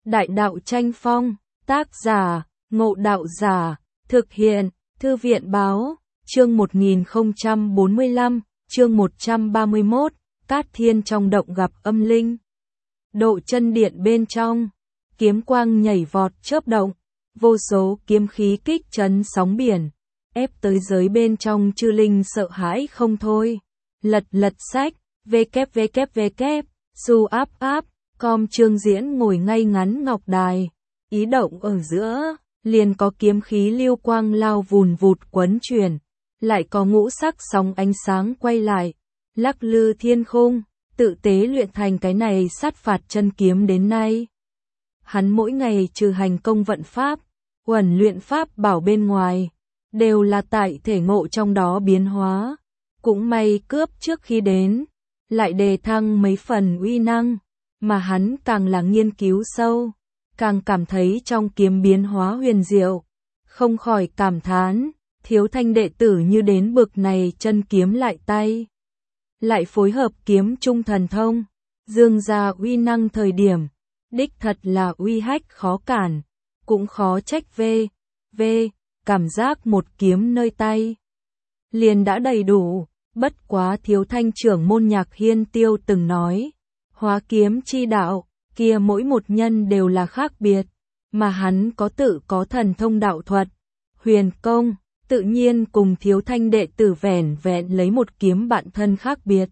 Đại đạo tranh phong, tác giả, Ngộ Đạo Giả, thực hiện, Thư viện Báo, chương 1045, chương 131, Cát Thiên trong động gặp âm linh. Độ chân điện bên trong, kiếm quang nhảy vọt chớp động, vô số kiếm khí kích chấn sóng biển, ép tới giới bên trong chư linh sợ hãi không thôi. Lật sách, www, su áp, com Trương Diễn ngồi ngay ngắn ngọc đài, ý động ở giữa, liền có kiếm khí lưu quang lao vùn vụt quấn chuyển, lại có ngũ sắc sóng ánh sáng quay lại, lắc lư thiên khung, tự tế luyện thành cái này sát phạt chân kiếm đến nay. Hắn mỗi ngày trừ hành công vận pháp, huẩn luyện pháp bảo bên ngoài, đều là tại thể ngộ trong đó biến hóa. Cũng may cướp trước khi đến, lại đề thăng mấy phần uy năng, mà hắn càng là nghiên cứu sâu, càng cảm thấy trong kiếm biến hóa huyền diệu, không khỏi cảm thán, Thiếu Thanh đệ tử như đến bực này chân kiếm lại tay, lại phối hợp kiếm trung thần thông, dương ra uy năng thời điểm, đích thật là uy hách khó cản, cũng khó trách cảm giác một kiếm nơi tay liền đã đầy đủ. Bất quá Thiếu Thanh trưởng môn Nhạc Hiên Tiêu từng nói, hóa kiếm chi đạo, kia mỗi một nhân đều là khác biệt, mà hắn có thần thông đạo thuật, huyền công, tự nhiên cùng Thiếu Thanh đệ tử vẻn vẹn lấy một kiếm bạn thân khác biệt.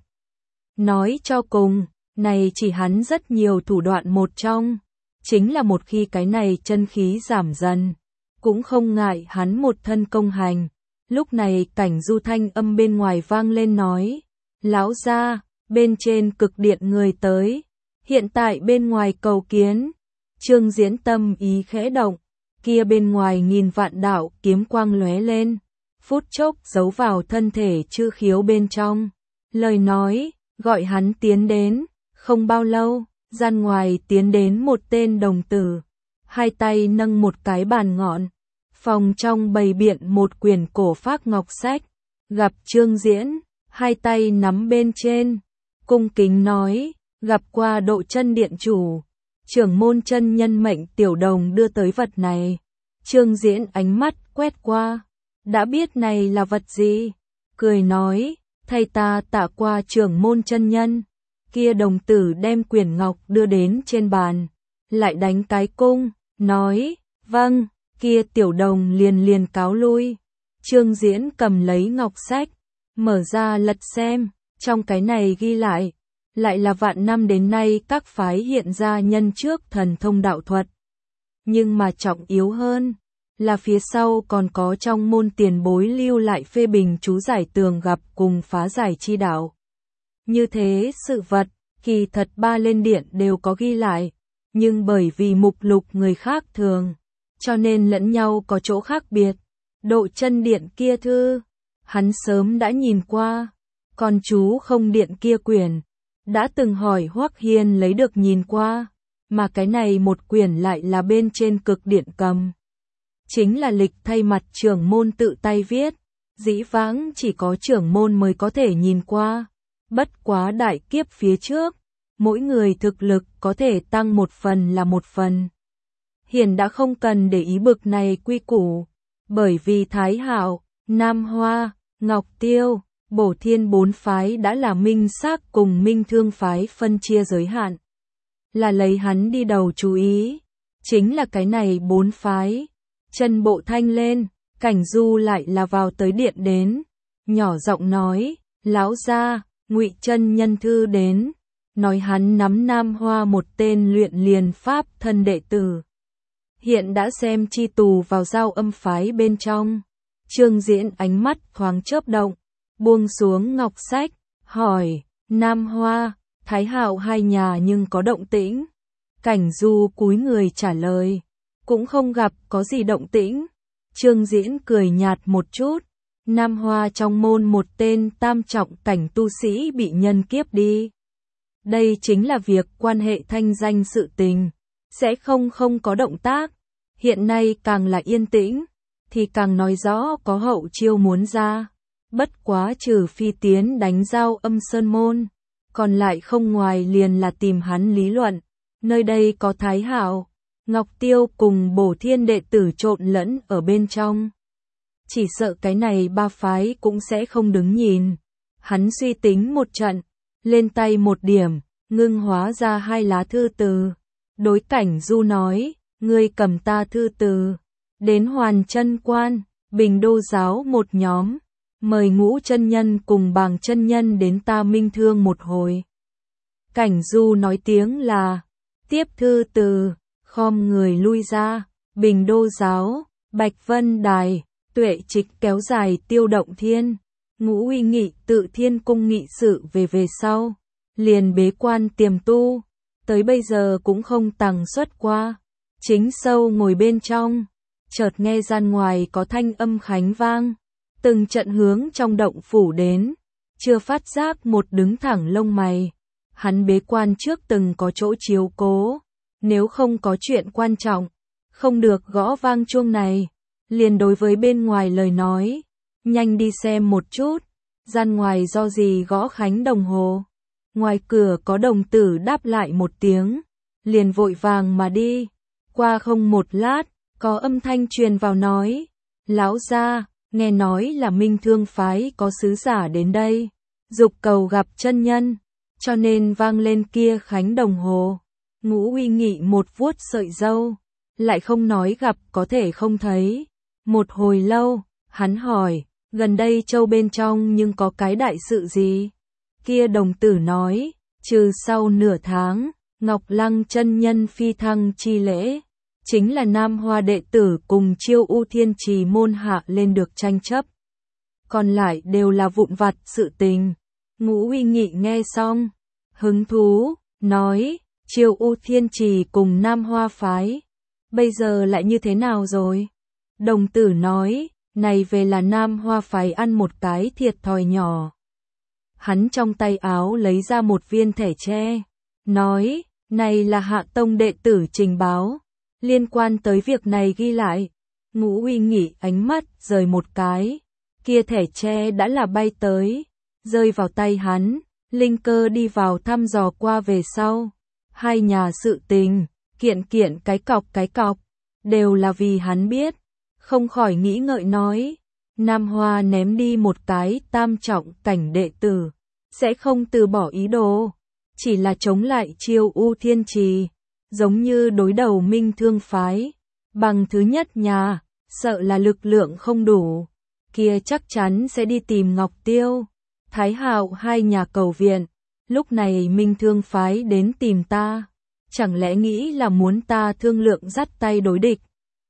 Nói cho cùng, này chỉ hắn rất nhiều thủ đoạn một trong, chính là một khi cái này chân khí giảm dần, cũng không ngại hắn một thân công hành. Lúc này cảnh du thanh âm bên ngoài vang lên nói, lão gia, bên trên cực điện người tới, hiện tại bên ngoài cầu kiến. Trương Diễn tâm ý khẽ động, kia bên ngoài nghìn vạn đạo kiếm quang lóe lên, phút chốc giấu vào thân thể chư khiếu bên trong. Lời nói, gọi hắn tiến đến, không bao lâu, gian ngoài tiến đến một tên đồng tử, hai tay nâng một cái bàn ngọn. Phòng trong bày biện một quyển cổ phác ngọc sách, gặp Trương Diễn, hai tay nắm bên trên, cung kính nói, gặp qua Độ chân điện chủ, trưởng môn chân nhân mệnh tiểu đồng đưa tới vật này. Trương Diễn ánh mắt quét qua, đã biết này là vật gì, cười nói, thầy ta tạ qua trưởng môn chân nhân. Kia đồng tử đem quyển ngọc đưa đến trên bàn, lại đánh cái cung, nói, vâng. Kia tiểu đồng liền cáo lui. Trương Diễn cầm lấy ngọc sách, mở ra lật xem, trong cái này ghi lại là vạn năm đến nay các phái hiện ra nhân trước thần thông đạo thuật. Nhưng mà trọng yếu hơn, là phía sau còn có trong môn tiền bối lưu lại phê bình chú giải tường gặp cùng phá giải chi đạo. Như thế sự vật, kỳ thật ba lên điện đều có ghi lại, nhưng bởi vì mục lục người khác thường, cho nên lẫn nhau có chỗ khác biệt. Độ chân điện kia thư, hắn sớm đã nhìn qua, còn chú không điện kia quyển, đã từng hỏi Hoắc Hiên lấy được nhìn qua, mà cái này một quyển lại là bên trên cực điện cầm. Chính là lịch thay mặt trưởng môn tự tay viết, dĩ vãng chỉ có trưởng môn mới có thể nhìn qua, bất quá đại kiếp phía trước, mỗi người thực lực có thể tăng một phần là một phần. Hiền đã không cần để ý bực này quy củ, bởi vì Thái Hạo, Nam Hoa, Ngọc Tiêu, Bổ Thiên bốn phái đã là minh xác cùng minh thương phái phân chia giới hạn. Là lấy hắn đi đầu chú ý, chính là cái này bốn phái. Chân bộ thanh lên, cảnh du lại là vào tới điện đến, nhỏ giọng nói, lão gia, Ngụy chân nhân thư đến, nói hắn nắm Nam Hoa một tên luyện liền pháp thân đệ tử. Hiện đã xem chi tù vào giao âm phái bên trong. Trương Diễn ánh mắt thoáng chớp động, buông xuống ngọc sách, hỏi, Nam Hoa, Thái Hạo hai nhà nhưng có động tĩnh. Cảnh du cúi người trả lời, cũng không gặp có gì động tĩnh. Trương Diễn cười nhạt một chút, Nam Hoa trong môn một tên tam trọng cảnh tu sĩ bị nhân kiếp đi. Đây chính là việc quan hệ thanh danh sự tình, sẽ không có động tác. Hiện nay càng là yên tĩnh, thì càng nói rõ có hậu chiêu muốn ra. Bất quá trừ phi tiến đánh giao âm sơn môn, còn lại không ngoài liền là tìm hắn lý luận. Nơi đây có Thái Hạo, Ngọc Tiêu cùng Bổ Thiên đệ tử trộn lẫn ở bên trong. Chỉ sợ cái này ba phái cũng sẽ không đứng nhìn. Hắn suy tính một trận, lên tay một điểm, ngưng hóa ra 2 lá thư từ. Đối Cảnh Du nói, ngươi cầm ta thư từ, đến Hoàn Chân Quan, Bình Đô giáo một nhóm, mời Ngũ chân nhân cùng Bàng chân nhân đến ta minh thương một hồi. Cảnh Du nói tiếng là, tiếp thư từ, khom người lui ra, Bình Đô giáo, Bạch Vân Đài, Tuệ Trịch kéo dài Tiêu Động Thiên, Ngũ Uy Nghị tự Thiên Cung nghị sự về sau, liền bế quan tiềm tu, tới bây giờ cũng không tằng xuất qua. Chính Sâu ngồi bên trong, chợt nghe gian ngoài có thanh âm khánh vang, từng trận hướng trong động phủ đến, chưa phát giác một đứng thẳng lông mày. Hắn bế quan trước từng có chỗ chiếu cố, nếu không có chuyện quan trọng, không được gõ vang chuông này. Liền đối với bên ngoài lời nói, nhanh đi xem một chút, gian ngoài do gì gõ khánh đồng hồ. Ngoài cửa có đồng tử đáp lại một tiếng, liền vội vàng mà đi. Qua không một lát, có âm thanh truyền vào nói, lão gia, nghe nói là Minh Thương phái có sứ giả đến đây, dục cầu gặp chân nhân, cho nên vang lên kia khánh đồng hồ. Ngũ Uy Nghị một vuốt sợi râu, lại không nói gặp có thể không thấy. Một hồi lâu, hắn hỏi, gần đây châu bên trong nhưng có cái đại sự gì? Kia đồng tử nói, trừ sau nửa tháng, Ngọc Lăng chân nhân phi thăng chi lễ, chính là Nam Hoa đệ tử cùng Chiêu U Thiên Trì môn hạ lên được tranh chấp. Còn lại đều là vụn vặt sự tình. Ngũ Uy Nghị nghe xong, hứng thú, nói, Chiêu U Thiên Trì cùng Nam Hoa phái, bây giờ lại như thế nào rồi? Đồng tử nói, này về là Nam Hoa phái ăn một cái thiệt thòi nhỏ. Hắn trong tay áo lấy ra một viên thẻ tre, nói, này là Hạ Tông đệ tử trình báo, liên quan tới việc này ghi lại. Ngũ Uy Nghị ánh mắt rời một cái, kia thẻ tre đã là bay tới, rơi vào tay hắn, linh cơ đi vào thăm dò qua về sau. 2 nhà sự tình, kiện kiện cái cọc, đều là vì hắn biết, không khỏi nghĩ ngợi nói, Nam Hoa ném đi một cái tam trọng cảnh đệ tử, sẽ không từ bỏ ý đồ, chỉ là chống lại Chiêu U Thiên Trì, giống như đối đầu Minh Thương phái, bằng thứ nhất nhà, sợ là lực lượng không đủ, kia chắc chắn sẽ đi tìm Ngọc Tiêu, Thái Hạo 2 nhà cầu viện, lúc này Minh Thương phái đến tìm ta, chẳng lẽ nghĩ là muốn ta thương lượng dắt tay đối địch?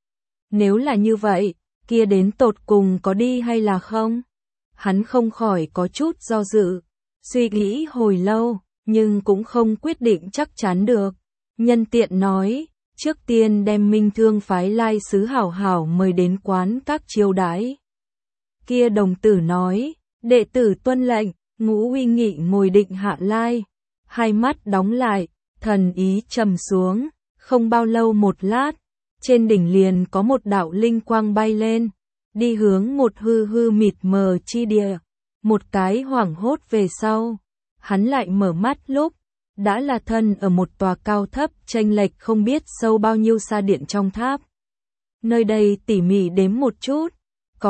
Nếu là như vậy, kia đến tột cùng có đi hay là không? Hắn không khỏi có chút do dự, suy nghĩ hồi lâu, nhưng cũng không quyết định chắc chắn được. Nhân tiện nói, trước tiên đem Minh Thương phái lai sứ hảo hảo mời đến quán các chiêu đãi. Kia đồng tử nói, đệ tử tuân lệnh. Ngũ Uy Nghị ngồi định hạ lai, 2 mắt đóng lại, thần ý trầm xuống, không bao lâu một lát, trên đỉnh liền có một đạo linh quang bay lên, đi hướng một hư mịt mờ chi địa. Một cái hoảng hốt về sau, hắn lại mở mắt lúc, đã là thân ở một tòa cao thấp chênh lệch không biết sâu bao nhiêu xa điện trong tháp. Nơi đây tỉ mỉ đếm một chút, có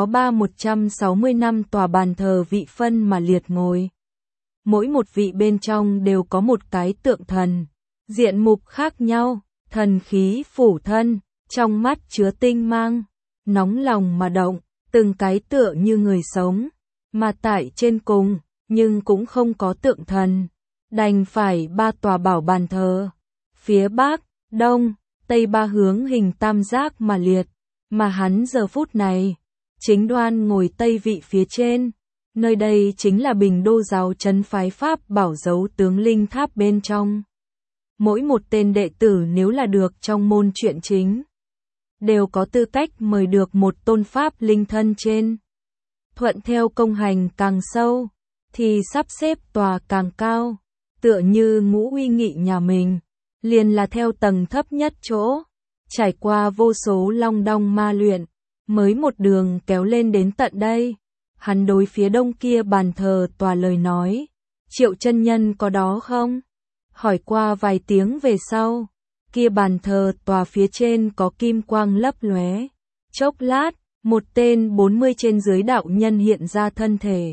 160 năm tòa bàn thờ vị phân mà liệt ngồi. Mỗi một vị bên trong đều có một cái tượng thần, diện mục khác nhau, thần khí phủ thân, trong mắt chứa tinh mang, nóng lòng mà động, từng cái tựa như người sống, mà tại trên cùng, nhưng cũng không có tượng thần, đành phải 3 tòa bảo bàn thờ, phía bắc, đông, tây 3 hướng hình tam giác mà liệt, mà hắn giờ phút này, chính đoan ngồi tây vị phía trên, nơi đây chính là Bình Đô giáo trấn phái Pháp bảo dấu tướng linh tháp bên trong. Mỗi một tên đệ tử nếu là được trong môn truyện chính, đều có tư cách mời được một tôn Pháp linh thân trên. Thuận theo công hành càng sâu, thì sắp xếp tòa càng cao, tựa như Ngũ Uy Nghị nhà mình, liền là theo tầng thấp nhất chỗ, trải qua vô số long đong ma luyện, mới một đường kéo lên đến tận đây. Hắn đối phía đông kia bàn thờ tòa lời nói, Triệu chân nhân có đó không? Hỏi qua vài tiếng về sau, kia bàn thờ tòa phía trên có kim quang lấp lóe. Chốc lát, một tên 40 trên dưới đạo nhân hiện ra thân thể.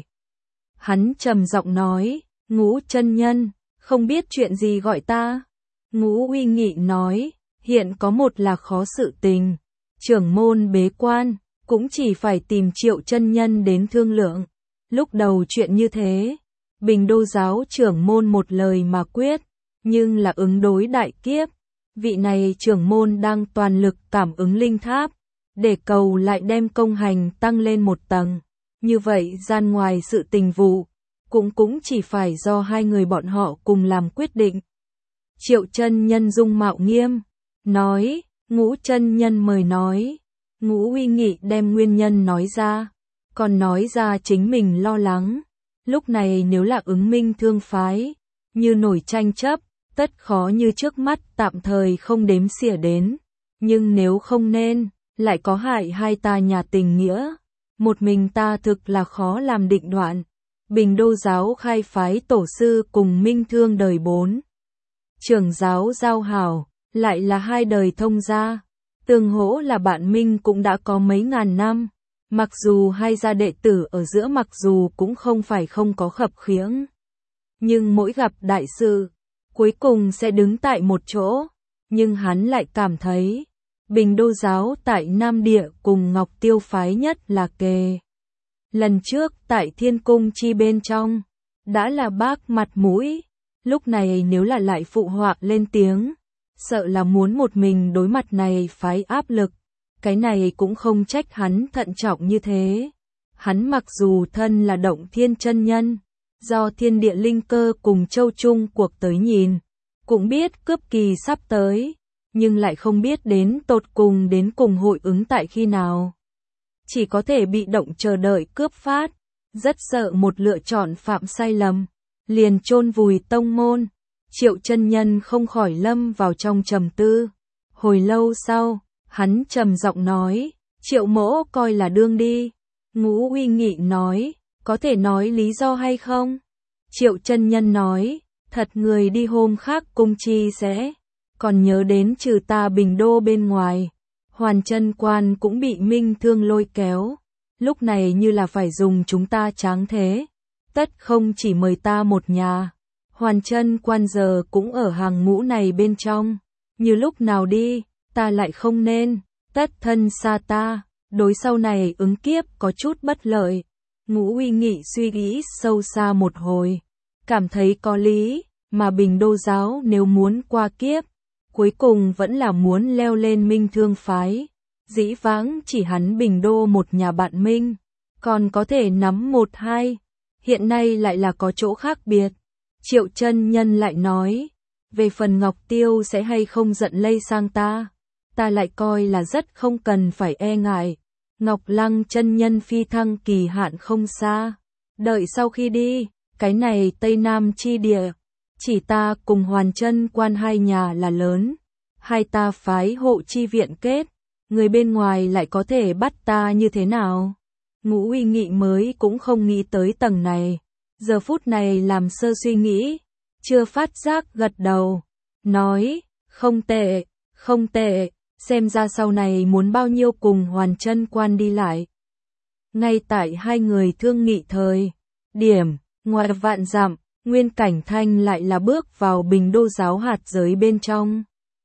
Hắn trầm giọng nói, Ngũ chân nhân, không biết chuyện gì gọi ta. Ngũ Uy Nghị nói, hiện có một là khó sự tình. Trưởng môn bế quan, cũng chỉ phải tìm Triệu chân nhân đến thương lượng. Lúc đầu chuyện như thế, Bình Đô giáo trưởng môn một lời mà quyết, nhưng là ứng đối đại kiếp. Vị này trưởng môn đang toàn lực cảm ứng linh tháp, để cầu lại đem công hành tăng lên một tầng. Như vậy gian ngoài sự tình vụ, cũng chỉ phải do hai người bọn họ cùng làm quyết định. Triệu chân nhân dung mạo nghiêm, nói, Ngũ chân nhân mời nói. Ngũ Uy Nghị đem nguyên nhân nói ra, còn nói ra chính mình lo lắng. Lúc này nếu là ứng minh thương phái, như nổi tranh chấp, tất khó như trước mắt tạm thời không đếm xỉa đến. Nhưng nếu không nên, lại có hại hai ta nhà tình nghĩa. Một mình ta thực là khó làm định đoạn. Bình Đô giáo khai phái tổ sư cùng minh thương đời 4. Trưởng giáo giao hảo, lại là hai đời thông gia. Tương hỗ là bạn minh cũng đã có mấy ngàn năm. Mặc dù hai gia đệ tử ở giữa mặc dù cũng không phải không có khập khiễng. Nhưng mỗi gặp đại sự, cuối cùng sẽ đứng tại một chỗ. Nhưng hắn lại cảm thấy, Bình Đô giáo tại Nam Địa cùng Ngọc Tiêu phái nhất là kề. Lần trước tại Thiên Cung chi bên trong, đã là bác mặt mũi. Lúc này nếu là lại phụ họa lên tiếng, sợ là muốn một mình đối mặt này phái áp lực. Cái này cũng không trách hắn thận trọng như thế. Hắn mặc dù thân là Động Thiên chân nhân, do thiên địa linh cơ cùng châu chung cuộc tới nhìn, cũng biết cướp kỳ sắp tới, nhưng lại không biết đến tột cùng hội ứng tại khi nào. Chỉ có thể bị động chờ đợi cướp phát, rất sợ một lựa chọn phạm sai lầm, liền chôn vùi tông môn. Triệu chân nhân không khỏi lâm vào trong trầm tư. Hồi lâu sau, hắn trầm giọng nói, Triệu mỗ coi là đương đi. Ngũ Uy Nghị nói, có thể nói lý do hay không? Triệu chân nhân nói, thật người đi hôm khác cung chi sẽ, còn nhớ đến trừ ta Bình Đô bên ngoài, Hoàn Chân Quan cũng bị minh thương lôi kéo, lúc này như là phải dùng chúng ta tráng thế, tất không chỉ mời ta một nhà, Hoàn Chân Quan giờ cũng ở hàng ngũ này bên trong, như lúc nào đi, ta lại không nên, tất thân xa ta, đối sau này ứng kiếp có chút bất lợi. Ngũ Uy Nghị suy nghĩ sâu xa một hồi, cảm thấy có lý, mà Bình Đô giáo nếu muốn qua kiếp, cuối cùng vẫn là muốn leo lên minh thương phái. Dĩ vãng chỉ hắn Bình Đô một nhà bạn minh, còn có thể nắm một hai, hiện nay lại là có chỗ khác biệt. Triệu chân nhân lại nói, về phần Ngọc Tiêu sẽ hay không giận lây sang ta lại coi là rất không cần phải e ngại. Ngọc Lăng chân nhân phi thăng kỳ hạn không xa, đợi sau khi đi, cái này Tây Nam chi địa, chỉ ta cùng Hoàn Chân Quan hai nhà là lớn, hai ta phái hộ chi viện kết, người bên ngoài lại có thể bắt ta như thế nào? Ngũ Uy Nghị mới cũng không nghĩ tới tầng này, giờ phút này làm sơ suy nghĩ, chưa phát giác gật đầu, nói, không tệ, không tệ, xem ra sau này muốn bao nhiêu cùng Hoàn Chân Quan đi lại. Ngay tại hai người thương nghị thời điểm, ngoài vạn dặm, Nguyên Cảnh Thanh lại là bước vào Bình Đô giáo hạt giới bên trong.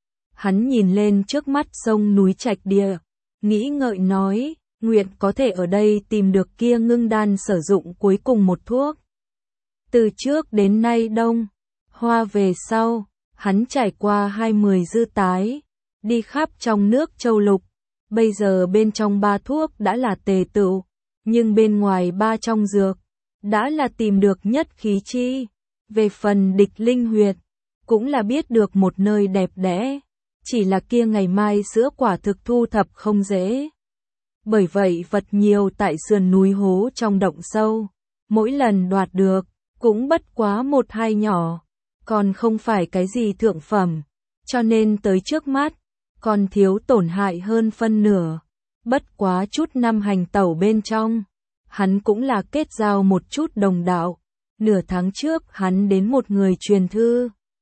Hắn nhìn lên trước mắt sông núi trạch địa, nghĩ ngợi nói, nguyện có thể ở đây tìm được kia ngưng đan sử dụng cuối cùng một thuốc. Từ trước đến nay Đông, Hoa về sau, hắn trải qua 20 dư tái, đi khắp trong nước châu lục, bây giờ bên trong 3 thuốc đã là tề tựu, nhưng bên ngoài 3 trong dược, đã là tìm được nhất khí chi. Về phần địch linh huyệt, cũng là biết được một nơi đẹp đẽ, chỉ là kia ngày mai sữa quả thực thu thập không dễ. Bởi vậy vật nhiều tại sườn núi hố trong động sâu, mỗi lần đoạt được, cũng bất quá một hai nhỏ, còn không phải cái gì thượng phẩm, cho nên tới trước mắt, còn thiếu tổn hại hơn phân nửa. Bất quá chút năm hành tẩu bên trong, hắn cũng là kết giao một chút đồng đạo. Nửa tháng trước hắn đến một người truyền thư,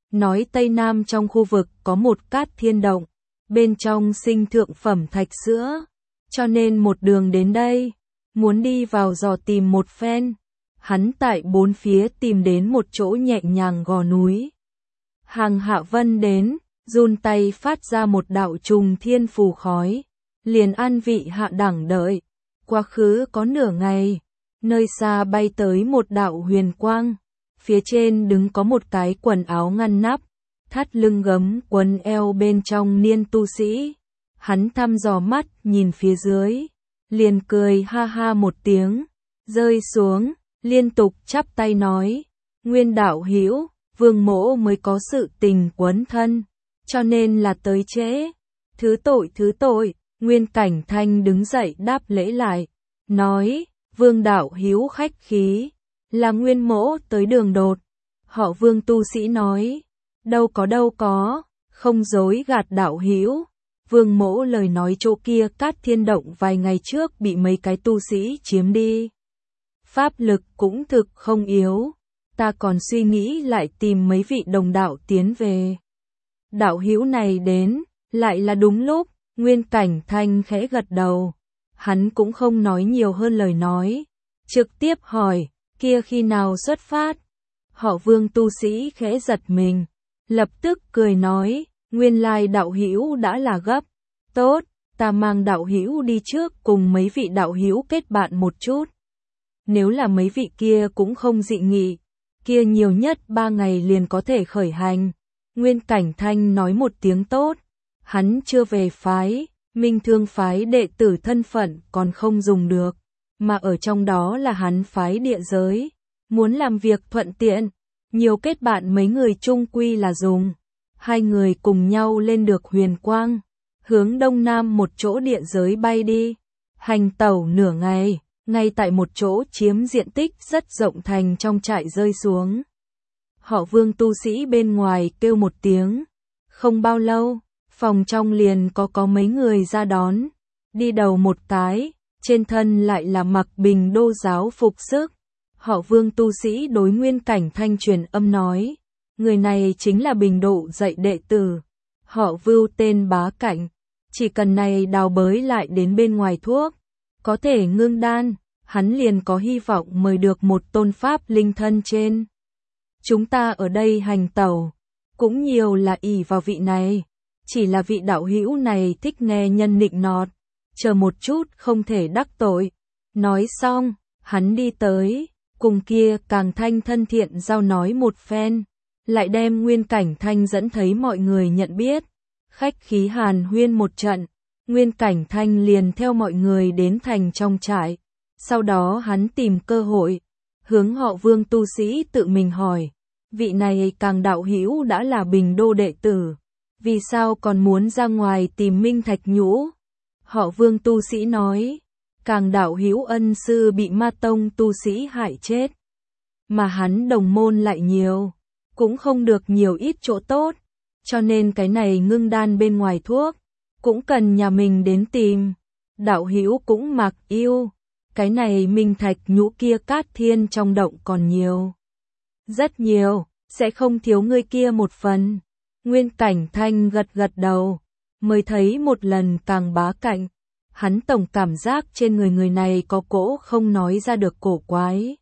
nói Tây Nam trong khu vực có một Cát Thiên Động, bên trong sinh thượng phẩm thạch sữa, cho nên một đường đến đây, muốn đi vào dò tìm một phen. Hắn tại bốn phía tìm đến một chỗ nhẹ nhàng gò núi. Hàng Hạ Vân đến, run tay phát ra một đạo trùng thiên phù khói, liền an vị hạ đẳng đợi. Quá khứ có nửa ngày, nơi xa bay tới một đạo huyền quang, phía trên đứng có một cái quần áo ngăn nắp, thắt lưng gấm quần eo bên trong niên tu sĩ. Hắn thăm dò mắt nhìn phía dưới, liền cười ha ha một tiếng, rơi xuống, liên tục chắp tay nói, Nguyên đạo hữu, Vương mỗ mới có sự tình quấn thân, cho nên là tới trễ. Thứ tội, Nguyên Cảnh Thanh đứng dậy đáp lễ lại, nói, Vương đạo hữu khách khí, là Nguyên mỗ tới đường đột. Họ Vương tu sĩ nói, đâu có, không dối gạt đạo hữu. Vương mỗ lời nói chỗ kia Cát Thiên Động vài ngày trước bị mấy cái tu sĩ chiếm đi. Pháp lực cũng thực không yếu, ta còn suy nghĩ lại tìm mấy vị đồng đạo tiến về. Đạo hữu này đến, lại là đúng lúc. Nguyên Cảnh Thanh khẽ gật đầu, hắn cũng không nói nhiều hơn lời nói, trực tiếp hỏi, kia khi nào xuất phát? Họ Vương tu sĩ khẽ giật mình, lập tức cười nói, nguyên lai đạo hữu đã là gấp, tốt, ta mang đạo hữu đi trước cùng mấy vị đạo hữu kết bạn một chút. Nếu là mấy vị kia cũng không dị nghị, kia nhiều nhất 3 ngày liền có thể khởi hành. Nguyên Cảnh Thanh nói một tiếng tốt. Hắn chưa về phái, Minh Thương phái đệ tử thân phận còn không dùng được, mà ở trong đó là hắn phái địa giới, muốn làm việc thuận tiện, nhiều kết bạn mấy người chung quy là dùng. Hai người cùng nhau lên được huyền quang, hướng đông nam một chỗ địa giới bay đi, hành tẩu nửa ngày, ngay tại một chỗ chiếm diện tích rất rộng thành trong trại rơi xuống. Họ Vương tu sĩ bên ngoài kêu một tiếng, không bao lâu, phòng trong liền có mấy người ra đón, đi đầu một cái, trên thân lại là mặc Bình Đô giáo phục sức. Họ Vương tu sĩ đối Nguyên Cảnh Thanh truyền âm nói, người này chính là Bình Độ dạy đệ tử, họ Vưu tên Bá Cảnh, chỉ cần này đào bới lại đến bên ngoài thuốc, có thể ngưng đan, hắn liền có hy vọng mời được một tôn pháp linh thân trên. Chúng ta ở đây hành tẩu, cũng nhiều là ỷ vào vị này. Chỉ là vị đạo hữu này thích nghe nhân nịnh nọt, chờ một chút không thể đắc tội. Nói xong, hắn đi tới, cùng kia Càng Thanh thân thiện giao nói một phen, lại đem Nguyên Cảnh Thanh dẫn thấy mọi người nhận biết. Khách khí hàn huyên một trận, Nguyên Cảnh Thanh liền theo mọi người đến thành trong trại. Sau đó hắn tìm cơ hội, hướng họ Vương tu sĩ tự mình hỏi, vị này Càng đạo hữu đã là Bình Đô đệ tử, vì sao còn muốn ra ngoài tìm Minh Thạch Nhũ? Họ Vương tu sĩ nói, Càng đạo hữu ân sư bị Ma Tông tu sĩ hại chết, mà hắn đồng môn lại nhiều, cũng không được nhiều ít chỗ tốt, cho nên cái này ngưng đan bên ngoài thuốc, cũng cần nhà mình đến tìm. Đạo hữu cũng mặc yêu, cái này Minh Thạch Nhũ kia Cát Thiên trong động còn nhiều, rất nhiều, sẽ không thiếu ngươi kia một phần. Nguyên Cảnh Thanh gật đầu, mới thấy một lần Càng Bá Cảnh, hắn tổng cảm giác trên người này có cỗ không nói ra được cổ quái.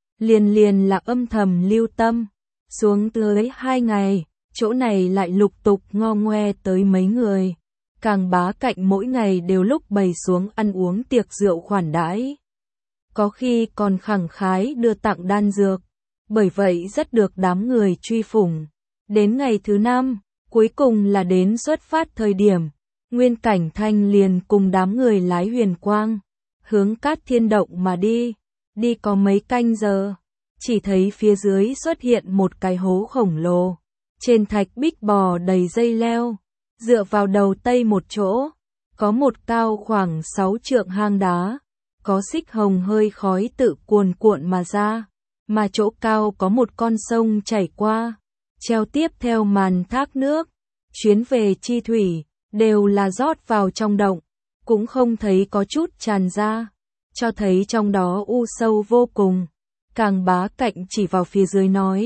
Liền là âm thầm lưu tâm, xuống tới 2 ngày, chỗ này lại lục tục ngo ngoe tới mấy người. Càng Bá Cảnh mỗi ngày đều lúc bày xuống ăn uống tiệc rượu khoản đãi, có khi còn khẳng khái đưa tặng đan dược, bởi vậy rất được đám người truy phủng. Đến ngày thứ 5, cuối cùng là đến xuất phát thời điểm, Nguyên Cảnh Thanh liền cùng đám người lái huyền quang, hướng Cát Thiên Động mà đi. Đi có mấy canh giờ, chỉ thấy phía dưới xuất hiện một cái hố khổng lồ, trên thạch bích bò đầy dây leo, dựa vào đầu tây một chỗ, có một cao khoảng 6 trượng hang đá, có xích hồng hơi khói tự cuồn cuộn mà ra, mà chỗ cao có một con sông chảy qua, treo tiếp theo màn thác nước, chuyến về chi thủy, đều là rót vào trong động, cũng không thấy có chút tràn ra, cho thấy trong đó u sâu vô cùng. Càng Bá Cảnh chỉ vào phía dưới nói,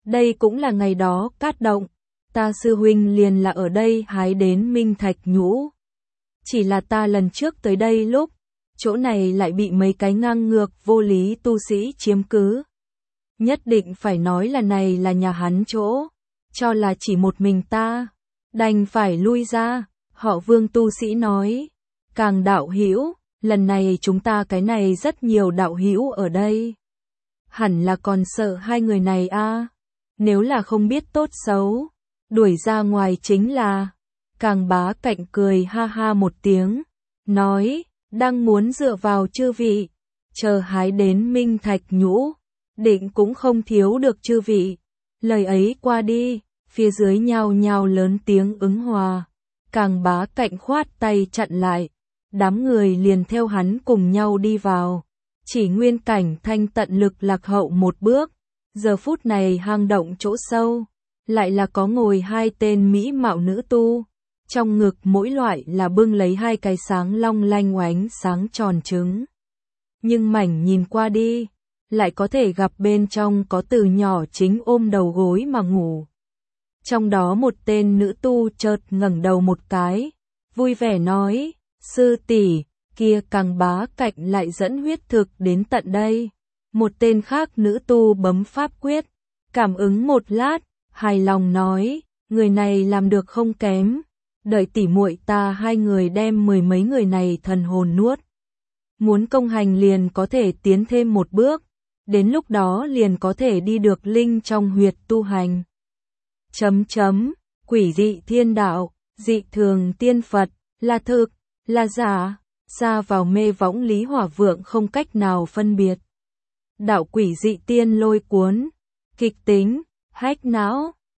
Đây cũng là ngày đó cát động, ta sư huynh liền là ở đây hái đến minh thạch nhũ. Chỉ là ta lần trước tới đây lúc, chỗ này lại bị mấy cái ngang ngược vô lý tu sĩ chiếm cứ. Nhất định phải nói là này là nhà hắn chỗ, cho là chỉ một mình ta, đành phải lui ra. Họ Vương tu sĩ nói, Càng đạo hữu, lần này chúng ta cái này rất nhiều đạo hữu ở đây. Hẳn là còn sợ hai người này a. Nếu là không biết tốt xấu, đuổi ra ngoài chính là. Càng Bá Cạnh cười ha ha một tiếng, nói, đang muốn dựa vào chư vị, chờ hái đến minh thạch nhũ, định cũng không thiếu được chư vị. Lời ấy qua đi, phía dưới nhao nhao lớn tiếng ứng hòa. Càng Bá Cạnh khoát tay chặn lại, đám người liền theo hắn cùng nhau đi vào. Chỉ Nguyên Cảnh Thanh tận lực lạc hậu một bước, giờ phút này hang động chỗ sâu, lại là có ngồi hai tên mỹ mạo nữ tu, trong ngực mỗi loại là bưng lấy hai cái sáng long lanh oánh sáng tròn trứng. Nhưng mảnh nhìn qua đi, lại có thể gặp bên trong có từ nhỏ chính ôm đầu gối mà ngủ. Trong đó một tên nữ tu chợt ngẩng đầu một cái, vui vẻ nói, sư tỷ, kia Càng Bá Cạnh lại dẫn huyết thực đến tận đây. Một tên khác nữ tu bấm pháp quyết, cảm ứng một lát, hài lòng nói, người này làm được không kém, đợi tỉ muội ta hai người đem mười mấy người này thần hồn nuốt. Muốn công hành liền có thể tiến thêm một bước, đến lúc đó liền có thể đi được linh trong huyệt tu hành. Quỷ dị thiên đạo, dị thường tiên Phật, là thực, là giả, ra vào mê võng Lý Hỏa Vượng không cách nào phân biệt. Đạo quỷ dị tiên lôi cuốn, kịch tính, hách não.